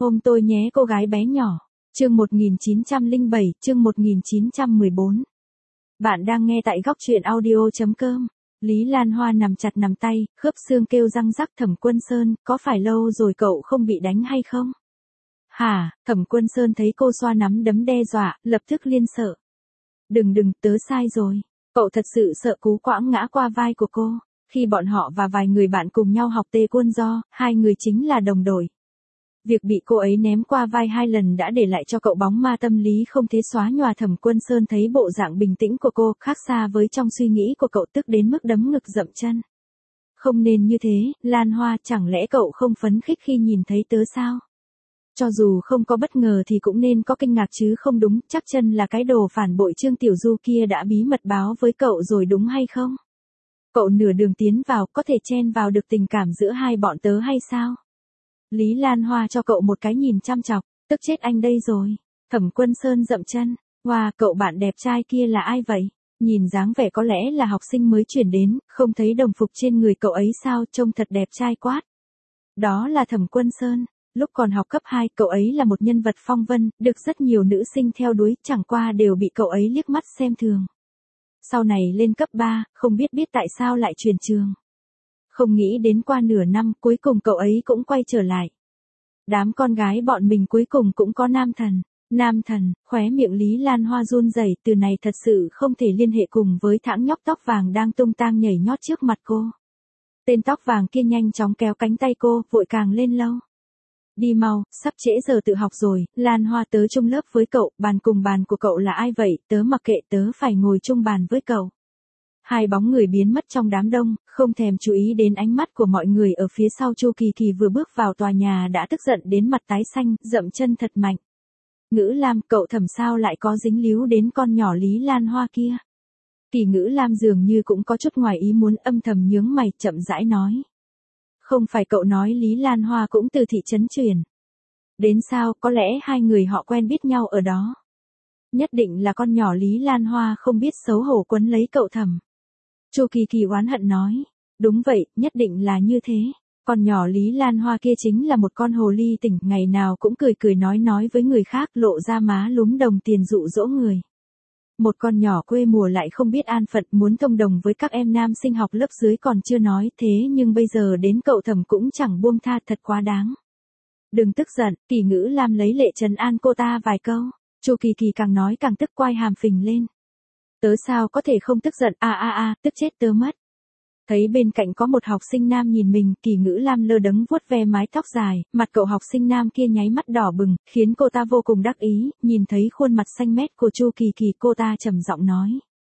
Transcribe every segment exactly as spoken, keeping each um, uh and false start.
Ôm tôi nhé cô gái bé nhỏ. Chương một nghìn chín trăm lẻ bảy, chương một nghìn chín trăm mười bốn. Bạn đang nghe tại góc truyện audio chấm com. Lý Lan Hoa nằm chặt nằm tay, khớp xương kêu răng rắc. Thẩm Quân Sơn, có phải lâu rồi cậu không bị đánh hay không? Hả? Thẩm Quân Sơn thấy cô xoa nắm đấm đe dọa, lập tức liên sợ. Đừng đừng, tớ sai rồi. Cậu thật sự sợ cú quãng ngã qua vai của cô. Khi bọn họ và vài người bạn cùng nhau học tê quân do, hai người chính là đồng đội. Việc bị cô ấy ném qua vai hai lần đã để lại cho cậu bóng ma tâm lý không thể xóa nhòa. Thẩm Quân Sơn thấy bộ dạng bình tĩnh của cô khác xa với trong suy nghĩ của cậu, tức đến mức đấm ngực dậm chân. Không nên như thế, Lan Hoa, chẳng lẽ cậu không phấn khích khi nhìn thấy tớ sao? Cho dù không có bất ngờ thì cũng nên có kinh ngạc chứ không đúng, chắc chân là cái đồ phản bội Trương Tiểu Du kia đã bí mật báo với cậu rồi đúng hay không? Cậu nửa đường tiến vào, có thể chen vào được tình cảm giữa hai bọn tớ hay sao? Lý Lan Hoa cho cậu một cái nhìn chăm chọc, tức chết anh đây rồi. Thẩm Quân Sơn dậm chân, wow, cậu bạn đẹp trai kia là ai vậy? Nhìn dáng vẻ có lẽ là học sinh mới chuyển đến, không thấy đồng phục trên người cậu ấy sao, trông thật đẹp trai quát. Đó là Thẩm Quân Sơn, lúc còn học cấp hai, cậu ấy là một nhân vật phong vân, được rất nhiều nữ sinh theo đuổi, chẳng qua đều bị cậu ấy liếc mắt xem thường. Sau này lên cấp ba, không biết biết tại sao lại chuyển trường. Không nghĩ đến qua nửa năm, cuối cùng cậu ấy cũng quay trở lại. Đám con gái bọn mình cuối cùng cũng có nam thần. Nam thần, khóe miệng Lý Lan Hoa run rẩy, từ này thật sự không thể liên hệ cùng với thãng nhóc tóc vàng đang tung tang nhảy nhót trước mặt cô. Tên tóc vàng kia nhanh chóng kéo cánh tay cô, vội càng lên lâu. Đi mau, sắp trễ giờ tự học rồi. Lan Hoa, tớ chung lớp với cậu, bàn cùng bàn của cậu là ai vậy? Tớ mặc kệ, tớ phải ngồi chung bàn với cậu. Hai bóng người biến mất trong đám đông, không thèm chú ý đến ánh mắt của mọi người ở phía sau. Chu Kỳ Kỳ vừa bước vào tòa nhà đã tức giận đến mặt tái xanh, dậm chân thật mạnh. Ngữ Lam, cậu Thẩm sao lại có dính líu đến con nhỏ Lý Lan Hoa kia? Kỳ Ngữ Lam dường như cũng có chút ngoài ý muốn, âm thầm nhướng mày, chậm rãi nói. Không phải cậu nói Lý Lan Hoa cũng từ thị trấn chuyển đến sao? Có lẽ hai người họ quen biết nhau ở đó. Nhất định là con nhỏ Lý Lan Hoa không biết xấu hổ quấn lấy cậu Thẩm. Chu Kỳ Kỳ oán hận nói. Đúng vậy, nhất định là như thế. Con nhỏ Lý Lan Hoa kia chính là một con hồ ly tỉnh, ngày nào cũng cười cười nói nói với người khác, lộ ra má lúm đồng tiền dụ dỗ người. Một con nhỏ quê mùa lại không biết an phận, muốn thông đồng với các em nam sinh học lớp dưới còn chưa nói, thế nhưng bây giờ đến cậu Thẩm cũng chẳng buông tha, thật quá đáng. Đừng tức giận, Kỳ Ngữ Lam lấy lệ trấn an cô ta vài câu. Chu Kỳ Kỳ càng nói càng tức, quai hàm phình lên. Tớ sao có thể không tức giận, a a a, tức chết tớ mất. Thấy bên cạnh có một học sinh nam nhìn mình, Kỳ Ngữ Lam lơ đấng vuốt ve mái tóc dài, mặt cậu học sinh nam kia nháy mắt đỏ bừng, khiến cô ta vô cùng đắc ý. Nhìn thấy khuôn mặt xanh mét của Chu Kỳ Kỳ, cô ta trầm giọng nói.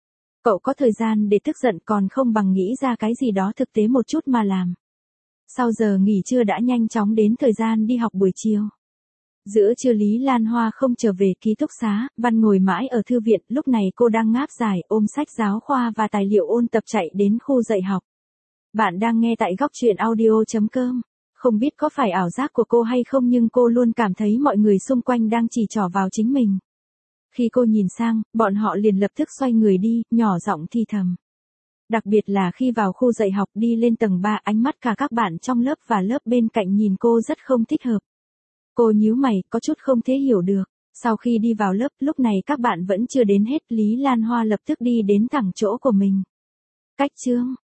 Cậu có thời gian để tức giận còn không bằng nghĩ ra cái gì đó thực tế một chút mà làm. Sau giờ nghỉ trưa đã nhanh chóng đến thời gian đi học buổi chiều. Giữa trưa Lý Lan Hoa không trở về ký túc xá, Văn ngồi mãi ở thư viện, lúc này cô đang ngáp dài, ôm sách giáo khoa và tài liệu ôn tập chạy đến khu dạy học. Bạn đang nghe tại góc truyện audio chấm com. Không biết có phải ảo giác của cô hay không nhưng cô luôn cảm thấy mọi người xung quanh đang chỉ trỏ vào chính mình. Khi cô nhìn sang, bọn họ liền lập tức xoay người đi, nhỏ giọng thì thầm. Đặc biệt là khi vào khu dạy học đi lên tầng ba, ánh mắt cả các bạn trong lớp và lớp bên cạnh nhìn cô rất không thích hợp. Cô nhíu mày, có chút không thể hiểu được. Sau khi đi vào lớp, lúc này các bạn vẫn chưa đến hết, Lý Lan Hoa lập tức đi đến thẳng chỗ của mình. Cách chương,